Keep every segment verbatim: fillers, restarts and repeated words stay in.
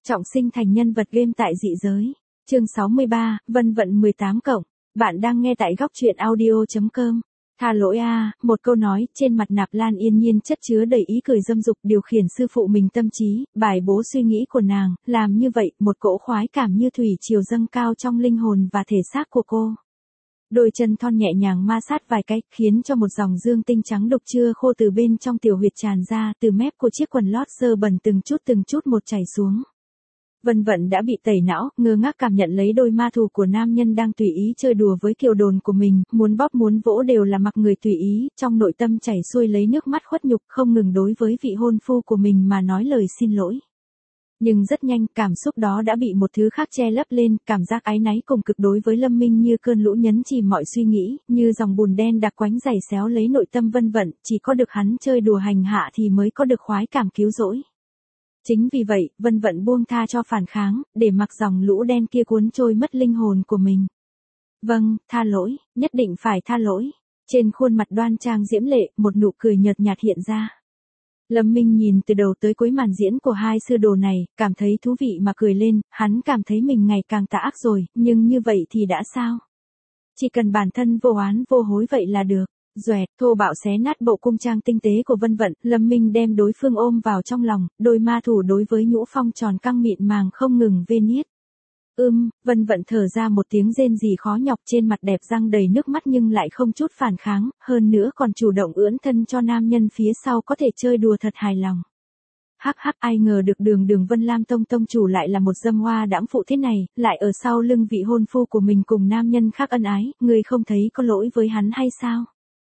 Trọng sinh thành nhân vật game tại dị giới. Chương sáu mươi ba, Vân Vận mười tám cộng. Bạn đang nghe tại góc truyện audio.com. Tha lỗi a, à, một câu nói, trên mặt Nạp Lan Yên Nhiên chất chứa đầy ý cười dâm dục điều khiển sư phụ mình tâm trí, bài bố suy nghĩ của nàng, làm như vậy, một cỗ khoái cảm như thủy triều dâng cao trong linh hồn và thể xác của cô. Đôi chân thon nhẹ nhàng ma sát vài cái, khiến cho một dòng dương tinh trắng đục chưa khô từ bên trong tiểu huyệt tràn ra, từ mép của chiếc quần lót sơ bẩn từng chút từng chút một chảy xuống. Vân Vận đã bị tẩy não, ngơ ngác cảm nhận lấy đôi ma thù của nam nhân đang tùy ý chơi đùa với kiều đồn của mình, muốn bóp muốn vỗ đều là mặc người tùy ý, trong nội tâm chảy xuôi lấy nước mắt khuất nhục, không ngừng đối với vị hôn phu của mình mà nói lời xin lỗi. Nhưng rất nhanh, cảm xúc đó đã bị một thứ khác che lấp lên, cảm giác áy náy cùng cực đối với Lâm Minh như cơn lũ nhấn chìm mọi suy nghĩ, như dòng bùn đen đặc quánh giày xéo lấy nội tâm Vân Vận, chỉ có được hắn chơi đùa hành hạ thì mới có được khoái cảm cứu rỗi. Chính vì vậy, Vân Vận buông tha cho phản kháng, để mặc dòng lũ đen kia cuốn trôi mất linh hồn của mình. Vâng, tha lỗi, nhất định phải tha lỗi. Trên khuôn mặt đoan trang diễm lệ, một nụ cười nhợt nhạt hiện ra. Lâm Minh nhìn từ đầu tới cuối màn diễn của hai sư đồ này, cảm thấy thú vị mà cười lên, hắn cảm thấy mình ngày càng tà ác rồi, nhưng như vậy thì đã sao? Chỉ cần bản thân vô oán vô hối vậy là được. Doẹt, thô bạo xé nát bộ cung trang tinh tế của Vân Vận, Lâm Minh đem đối phương ôm vào trong lòng, đôi ma thủ đối với nhũ phong tròn căng mịn màng không ngừng vê niết. Ưm, Vân Vận thở ra một tiếng rên rỉ khó nhọc, trên mặt đẹp răng đầy nước mắt nhưng lại không chút phản kháng, hơn nữa còn chủ động ưỡn thân cho nam nhân phía sau có thể chơi đùa thật hài lòng. Hắc hắc, ai ngờ được đường đường Vân Lam Tông tông chủ lại là một dâm hoa đãng phụ thế này, lại ở sau lưng vị hôn phu của mình cùng nam nhân khác ân ái, người không thấy có lỗi với hắn hay sao?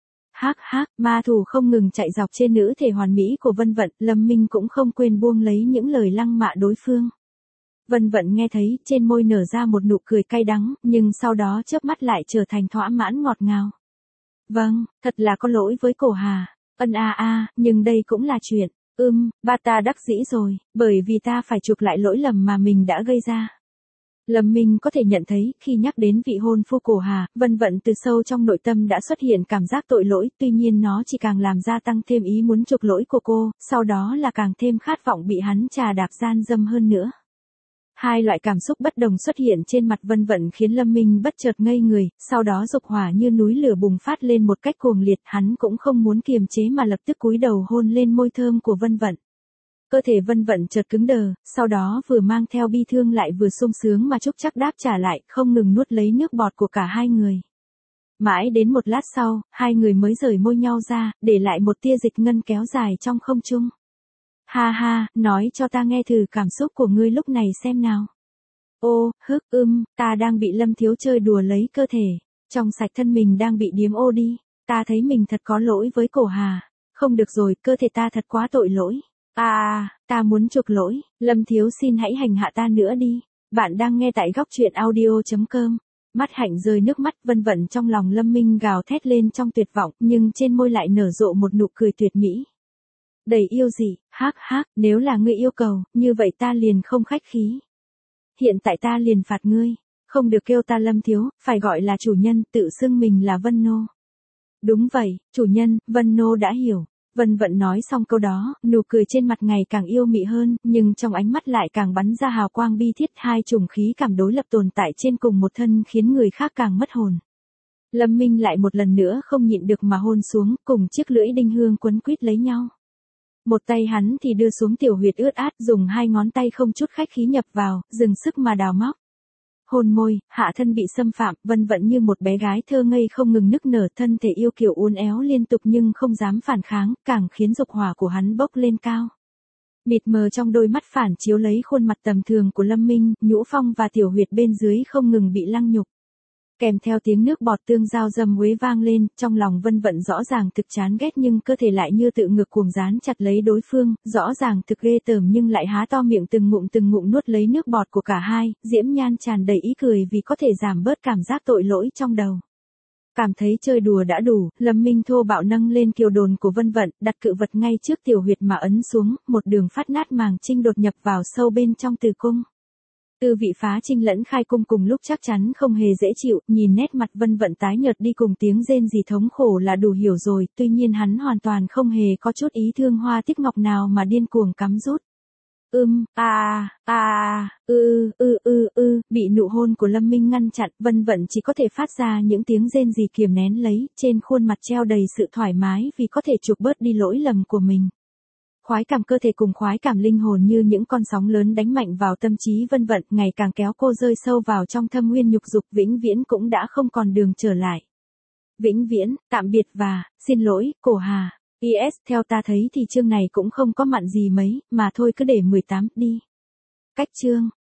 Hắc hắc, ma thủ không ngừng chạy dọc trên nữ thể hoàn mỹ của Vân Vận, Lâm Minh cũng không quên buông lấy những lời lăng mạ đối phương. Vân Vận nghe thấy, trên môi nở ra một nụ cười cay đắng, nhưng sau đó chớp mắt lại trở thành thỏa mãn ngọt ngào. Vâng, thật là có lỗi với Cổ Hà. Ân a a, nhưng đây cũng là chuyện. Ưm, ba ta đắc dĩ rồi, bởi vì ta phải chuộc lại lỗi lầm mà mình đã gây ra. Lâm Minh có thể nhận thấy, khi nhắc đến vị hôn phu Cổ Hà, Vân Vận từ sâu trong nội tâm đã xuất hiện cảm giác tội lỗi, tuy nhiên nó chỉ càng làm gia tăng thêm ý muốn chuộc lỗi của cô, sau đó là càng thêm khát vọng bị hắn trà đạp gian dâm hơn nữa. Hai loại cảm xúc bất đồng xuất hiện trên mặt Vân Vận khiến Lâm Minh bất chợt ngây người, sau đó dục hỏa như núi lửa bùng phát lên một cách cuồng liệt, hắn cũng không muốn kiềm chế mà lập tức cúi đầu hôn lên môi thơm của Vân Vận. Cơ thể Vân Vận chợt cứng đờ, sau đó vừa mang theo bi thương lại vừa sung sướng mà chúc chắc đáp trả lại, không ngừng nuốt lấy nước bọt của cả hai người. Mãi đến một lát sau, hai người mới rời môi nhau ra, để lại một tia dịch ngân kéo dài trong không trung. Ha ha, nói cho ta nghe thử cảm xúc của ngươi lúc này xem nào. Ô, hức, ưm, ta đang bị Lâm thiếu chơi đùa lấy cơ thể, trong sạch thân mình đang bị điếm ô đi, ta thấy mình thật có lỗi với Cổ Hà, không được rồi, cơ thể ta thật quá tội lỗi. À, ta muốn chuộc lỗi, Lâm thiếu xin hãy hành hạ ta nữa đi. Bạn đang nghe tại góc truyện audio.com. Mắt hạnh rơi nước mắt, Vân Vận trong lòng Lâm Minh gào thét lên trong tuyệt vọng, nhưng trên môi lại nở rộ một nụ cười tuyệt mỹ. Đầy yêu dị, hắc hắc, nếu là ngươi yêu cầu, như vậy ta liền không khách khí. Hiện tại ta liền phạt ngươi, không được kêu ta Lâm thiếu, phải gọi là chủ nhân, tự xưng mình là Vân Nô. Đúng vậy, chủ nhân, Vân Nô đã hiểu. Vân Vận nói xong câu đó, nụ cười trên mặt ngày càng yêu mị hơn, nhưng trong ánh mắt lại càng bắn ra hào quang bi thiết, hai chủng khí cảm đối lập tồn tại trên cùng một thân khiến người khác càng mất hồn. Lâm Minh lại một lần nữa không nhịn được mà hôn xuống, cùng chiếc lưỡi đinh hương quấn quýt lấy nhau. Một tay hắn thì đưa xuống tiểu huyệt ướt át, dùng hai ngón tay không chút khách khí nhập vào, dừng sức mà đào móc. Hôn môi, hạ thân bị xâm phạm, Vân Vận như một bé gái thơ ngây không ngừng nức nở, thân thể yêu kiều uốn éo liên tục nhưng không dám phản kháng, càng khiến dục hỏa của hắn bốc lên cao. Mịt mờ trong đôi mắt phản chiếu lấy khuôn mặt tầm thường của Lâm Minh, nhũ phong và tiểu huyệt bên dưới không ngừng bị lăng nhục. Kèm theo tiếng nước bọt tương giao dâm uế vang lên, trong lòng Vân Vận rõ ràng thực chán ghét nhưng cơ thể lại như tự ngược cuồng dán chặt lấy đối phương, rõ ràng thực ghê tởm nhưng lại há to miệng từng ngụm từng ngụm nuốt lấy nước bọt của cả hai, diễm nhan tràn đầy ý cười vì có thể giảm bớt cảm giác tội lỗi trong đầu. Cảm thấy chơi đùa đã đủ, Lâm Minh thô bạo nâng lên kiều đồn của Vân Vận, đặt cự vật ngay trước tiểu huyệt mà ấn xuống, một đường phát nát màng trinh đột nhập vào sâu bên trong tử cung. Tư vị phá trinh lẫn khai cung cùng lúc chắc chắn không hề dễ chịu, nhìn nét mặt Vân Vận tái nhợt đi cùng tiếng rên rỉ thống khổ là đủ hiểu rồi, tuy nhiên hắn hoàn toàn không hề có chút ý thương hoa tiếc ngọc nào mà điên cuồng cắm rút. Ưm, a a a, ư ư ư ư, bị nụ hôn của Lâm Minh ngăn chặn, Vân Vận chỉ có thể phát ra những tiếng rên rỉ kiềm nén lấy, trên khuôn mặt treo đầy sự thoải mái vì có thể chuộc bớt đi lỗi lầm của mình. Khoái cảm cơ thể cùng khoái cảm linh hồn như những con sóng lớn đánh mạnh vào tâm trí Vân Vận, ngày càng kéo cô rơi sâu vào trong thâm nguyên nhục dục, vĩnh viễn cũng đã không còn đường trở lại. Vĩnh viễn, tạm biệt và, xin lỗi, Cổ Hà. pê ét, theo ta thấy thì chương này cũng không có mặn gì mấy, mà thôi cứ để mười tám đi. Cách chương.